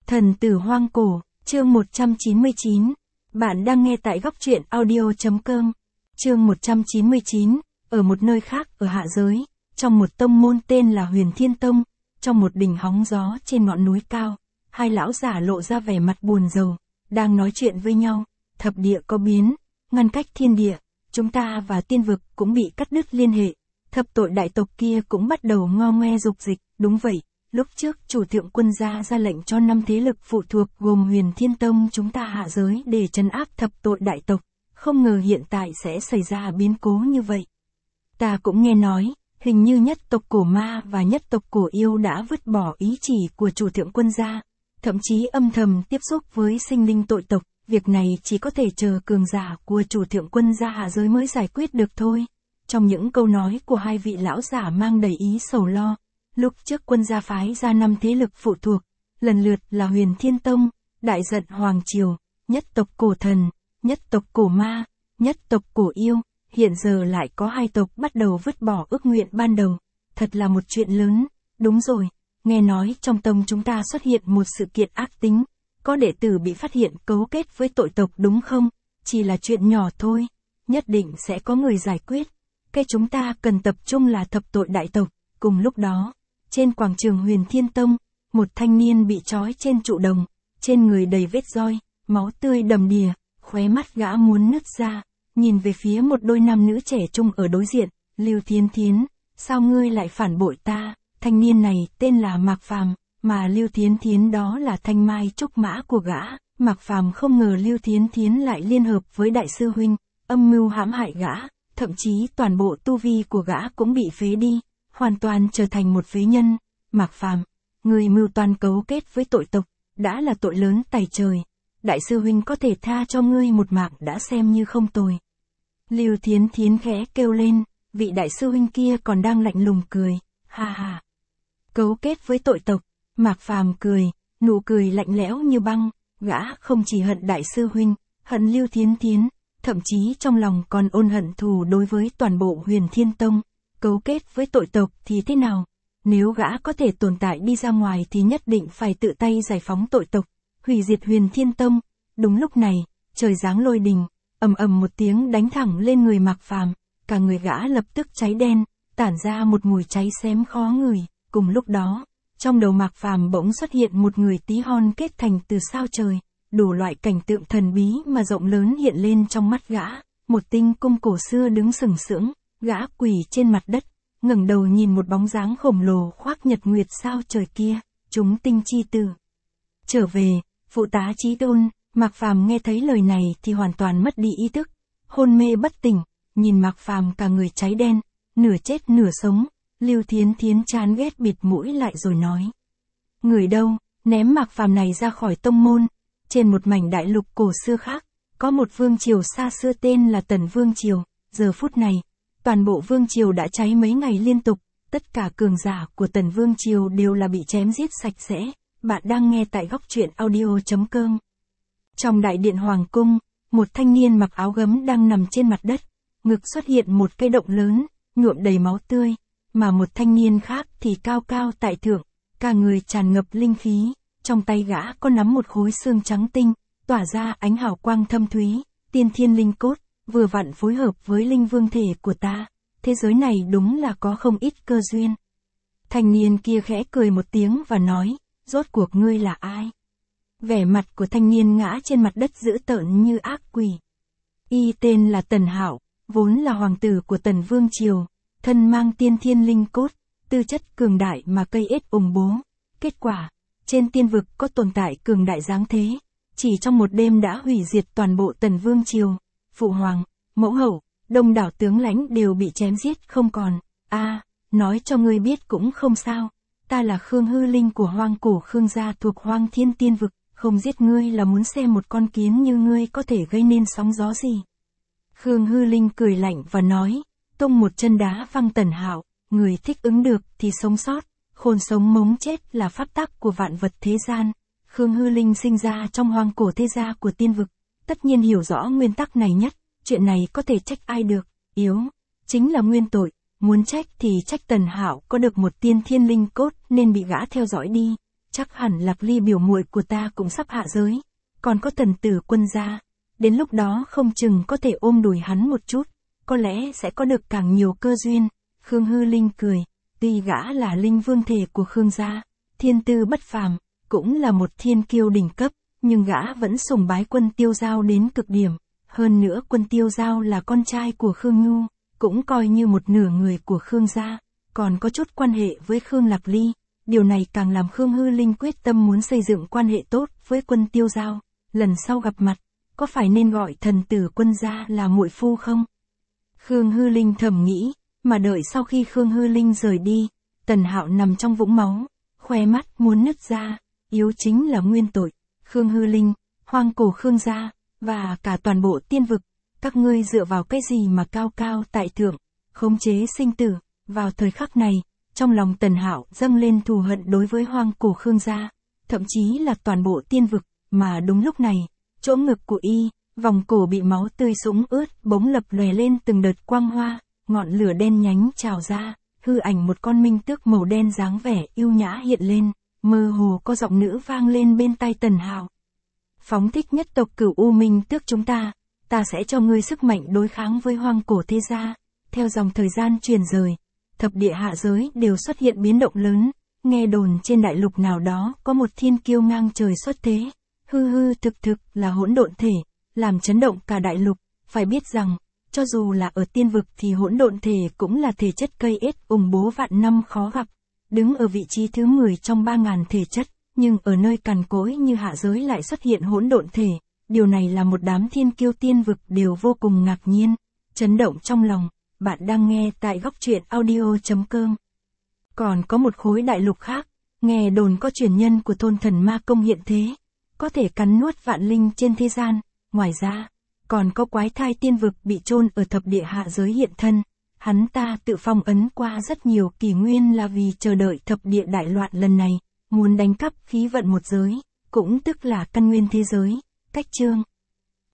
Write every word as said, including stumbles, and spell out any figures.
Thần tử hoang cổ, chương một trăm chín mươi chín. Bạn đang nghe tại góc truyện audio.com. Chương một trăm chín mươi chín, ở một nơi khác ở hạ giới, trong một tông môn tên là Huyền Thiên Tông, trong một đỉnh hóng gió trên ngọn núi cao, hai lão giả lộ ra vẻ mặt buồn rầu, đang nói chuyện với nhau. Thập địa có biến, ngăn cách thiên địa, chúng ta và tiên vực cũng bị cắt đứt liên hệ. Thập tội đại tộc kia cũng bắt đầu ngo ngoe dục dịch. Đúng vậy, lúc trước chủ thượng quân gia ra lệnh cho năm thế lực phụ thuộc gồm Huyền Thiên Tông chúng ta hạ giới để trấn áp thập tội đại tộc, không ngờ hiện tại sẽ xảy ra biến cố như vậy. Ta cũng nghe nói, hình như nhất tộc cổ ma và nhất tộc cổ yêu đã vứt bỏ ý chỉ của chủ thượng quân gia, thậm chí âm thầm tiếp xúc với sinh linh tội tộc. Việc này chỉ có thể chờ cường giả của chủ thượng quân gia hạ giới mới giải quyết được thôi. Trong những câu nói của hai vị lão giả mang đầy ý sầu lo, lúc trước quân gia phái ra năm thế lực phụ thuộc, lần lượt là Huyền Thiên Tông, Đại Giận Hoàng Triều, nhất tộc cổ thần, nhất tộc cổ ma, nhất tộc cổ yêu, hiện giờ lại có hai tộc bắt đầu vứt bỏ ước nguyện ban đầu. Thật là một chuyện lớn. Đúng rồi, nghe nói trong tông chúng ta xuất hiện một sự kiện ác tính, có đệ tử bị phát hiện cấu kết với tội tộc đúng không? Chỉ là chuyện nhỏ thôi, nhất định sẽ có người giải quyết. Cái chúng ta cần tập trung là thập tội đại tộc. Cùng lúc đó, trên quảng trường Huyền Thiên Tông, một thanh niên bị trói trên trụ đồng, trên người đầy vết roi, máu tươi đầm đìa, khóe mắt gã muốn nứt ra, nhìn về phía một đôi nam nữ trẻ trung ở đối diện. Lưu Thiến Thiến, sao ngươi lại phản bội ta? Thanh niên này tên là Mạc Phàm, mà Lưu Thiến Thiến đó là thanh mai trúc mã của gã. Mạc Phàm không ngờ Lưu Thiến Thiến lại liên hợp với đại sư huynh, âm mưu hãm hại gã, thậm chí toàn bộ tu vi của gã cũng bị phế đi, hoàn toàn trở thành một phế nhân. Mạc Phàm, người mưu toan cấu kết với tội tộc, đã là tội lớn tày trời. Đại sư huynh có thể tha cho ngươi một mạng đã xem như không tồi. Lưu Thiến Thiến khẽ kêu lên, vị đại sư huynh kia còn đang lạnh lùng cười, ha ha. Cấu kết với tội tộc, Mạc Phàm cười, nụ cười lạnh lẽo như băng, gã không chỉ hận đại sư huynh, hận Lưu Thiến Thiến, thậm chí trong lòng còn ôn hận thù đối với toàn bộ Huyền Thiên Tông. Cấu kết với tội tộc thì thế nào? Nếu gã có thể tồn tại đi ra ngoài thì nhất định phải tự tay giải phóng tội tộc, hủy diệt Huyền Thiên Tông. Đúng lúc này, trời giáng lôi đình, ầm ầm một tiếng đánh thẳng lên người Mạc Phàm, cả người gã lập tức cháy đen, tản ra một mùi cháy xém khó ngửi. Cùng lúc đó, trong đầu Mạc Phàm bỗng xuất hiện một người tí hon kết thành từ sao trời, đủ loại cảnh tượng thần bí mà rộng lớn hiện lên trong mắt gã. Một tinh cung cổ xưa đứng sừng sững, gã quỳ trên mặt đất, ngẩng đầu nhìn một bóng dáng khổng lồ khoác nhật nguyệt sao trời kia. Chúng tinh chi tử trở về, phụ tá chí tôn. Mạc Phàm nghe thấy lời này thì hoàn toàn mất đi ý thức, hôn mê bất tỉnh, nhìn Mạc Phàm cả người cháy đen, nửa chết nửa sống. Lưu Thiến Thiến chán ghét bịt mũi lại rồi nói, người đâu? Ném Mạc Phàm này ra khỏi tông môn. Trên một mảnh đại lục cổ xưa khác, có một vương triều xa xưa tên là Tần Vương Triều. Giờ phút này, toàn bộ vương triều đã cháy mấy ngày liên tục, tất cả cường giả của Tần Vương Triều đều là bị chém giết sạch sẽ. Bạn đang nghe tại góc truyện audio.com. Trong đại điện hoàng cung, một thanh niên mặc áo gấm đang nằm trên mặt đất, ngực xuất hiện một cái động lớn, nhuộm đầy máu tươi, mà một thanh niên khác thì cao cao tại thượng, cả người tràn ngập linh khí, trong tay gã có nắm một khối xương trắng tinh, tỏa ra ánh hào quang thâm thúy, tiên thiên linh cốt, vừa vặn phối hợp với linh vương thể của ta. Thế giới này đúng là có không ít cơ duyên. Thanh niên kia khẽ cười một tiếng và nói, rốt cuộc ngươi là ai? Vẻ mặt của thanh niên ngã trên mặt đất dữ tợn như ác quỷ. Y tên là Tần Hạo, vốn là hoàng tử của Tần Vương Triều, thân mang tiên thiên linh cốt, tư chất cường đại mà cây ết ủng bố. Kết quả, trên tiên vực có tồn tại cường đại dáng thế, chỉ trong một đêm đã hủy diệt toàn bộ Tần Vương Triều. Phụ hoàng, mẫu hậu, đông đảo tướng lãnh đều bị chém giết không còn. A, à, nói cho ngươi biết cũng không sao, ta là Khương Hư Linh của Hoang Cổ Khương gia thuộc Hoang Thiên Tiên vực, không giết ngươi là muốn xem một con kiến như ngươi có thể gây nên sóng gió gì. Khương Hư Linh cười lạnh và nói, tung một chân đá văng Tần Hạo, người thích ứng được thì sống sót, khôn sống mống chết là pháp tắc của vạn vật thế gian. Khương Hư Linh sinh ra trong hoang cổ thế gia của tiên vực, tất nhiên hiểu rõ nguyên tắc này nhất. Chuyện này có thể trách ai được, yếu, chính là nguyên tội. Muốn trách thì trách Tần Hạo có được một tiên thiên linh cốt nên bị gã theo dõi đi. chắc hẳn Lạc Ly biểu muội của ta cũng sắp hạ giới, còn có Tần Tử Quân gia, đến lúc đó không chừng có thể ôm đùi hắn một chút, có lẽ sẽ có được càng nhiều cơ duyên. Khương Hư Linh cười, tuy gã là linh vương thể của Khương gia, thiên tư bất phàm, cũng là một thiên kiêu đỉnh cấp, nhưng gã vẫn sùng bái Quân Tiêu Giao đến cực điểm, hơn nữa Quân Tiêu Giao là con trai của Khương Nhu, cũng coi như một nửa người của Khương gia, còn có chút quan hệ với Khương Lạc Ly, điều này càng làm Khương Hư Linh quyết tâm muốn xây dựng quan hệ tốt với Quân Tiêu Giao, lần sau gặp mặt, có phải nên gọi Thần Tử Quân gia là muội phu không? Khương Hư Linh thầm nghĩ, mà đợi sau khi Khương Hư Linh rời đi, Tần Hạo nằm trong vũng máu, khoe mắt muốn nứt ra, yếu chính là nguyên tội. Khương Hư Linh, hoang cổ Khương gia, và cả toàn bộ tiên vực, các ngươi dựa vào cái gì mà cao cao tại thượng, khống chế sinh tử. Vào thời khắc này, trong lòng Tần Hạo dâng lên thù hận đối với hoang cổ Khương gia, thậm chí là toàn bộ tiên vực, mà đúng lúc này, chỗ ngực của y, vòng cổ bị máu tươi sũng ướt, bỗng lập lòe lên từng đợt quang hoa, ngọn lửa đen nhánh trào ra, hư ảnh một con minh tước màu đen dáng vẻ yêu nhã hiện lên, mơ hồ có giọng nữ vang lên bên tai Tần Hạo. Phóng thích nhất tộc Cửu U Minh Tước chúng ta, ta sẽ cho ngươi sức mạnh đối kháng với hoang cổ thế gia. Theo dòng thời gian truyền rời, thập địa hạ giới đều xuất hiện biến động lớn, nghe đồn trên đại lục nào đó có một thiên kiêu ngang trời xuất thế, hư hư thực thực là hỗn độn thể, làm chấn động cả đại lục. Phải biết rằng, cho dù là ở tiên vực thì hỗn độn thể cũng là thể chất cây ết ủng bố vạn năm khó gặp, đứng ở vị trí thứ mười trong ba ngàn thể chất, nhưng ở nơi cằn cỗi như hạ giới lại xuất hiện hỗn độn thể, điều này là một đám thiên kiêu tiên vực đều vô cùng ngạc nhiên, chấn động trong lòng. Bạn đang nghe tại góc truyện audio chấm com. Còn có một khối đại lục khác, nghe đồn có truyền nhân của thôn thần ma công hiện thế, có thể cắn nuốt vạn linh trên thế gian. Ngoài ra, còn có quái thai tiên vực bị chôn ở thập địa hạ giới hiện thân. Hắn ta tự phong ấn qua rất nhiều kỷ nguyên là vì chờ đợi thập địa đại loạn lần này, muốn đánh cắp khí vận một giới, cũng tức là căn nguyên thế giới. Cách chương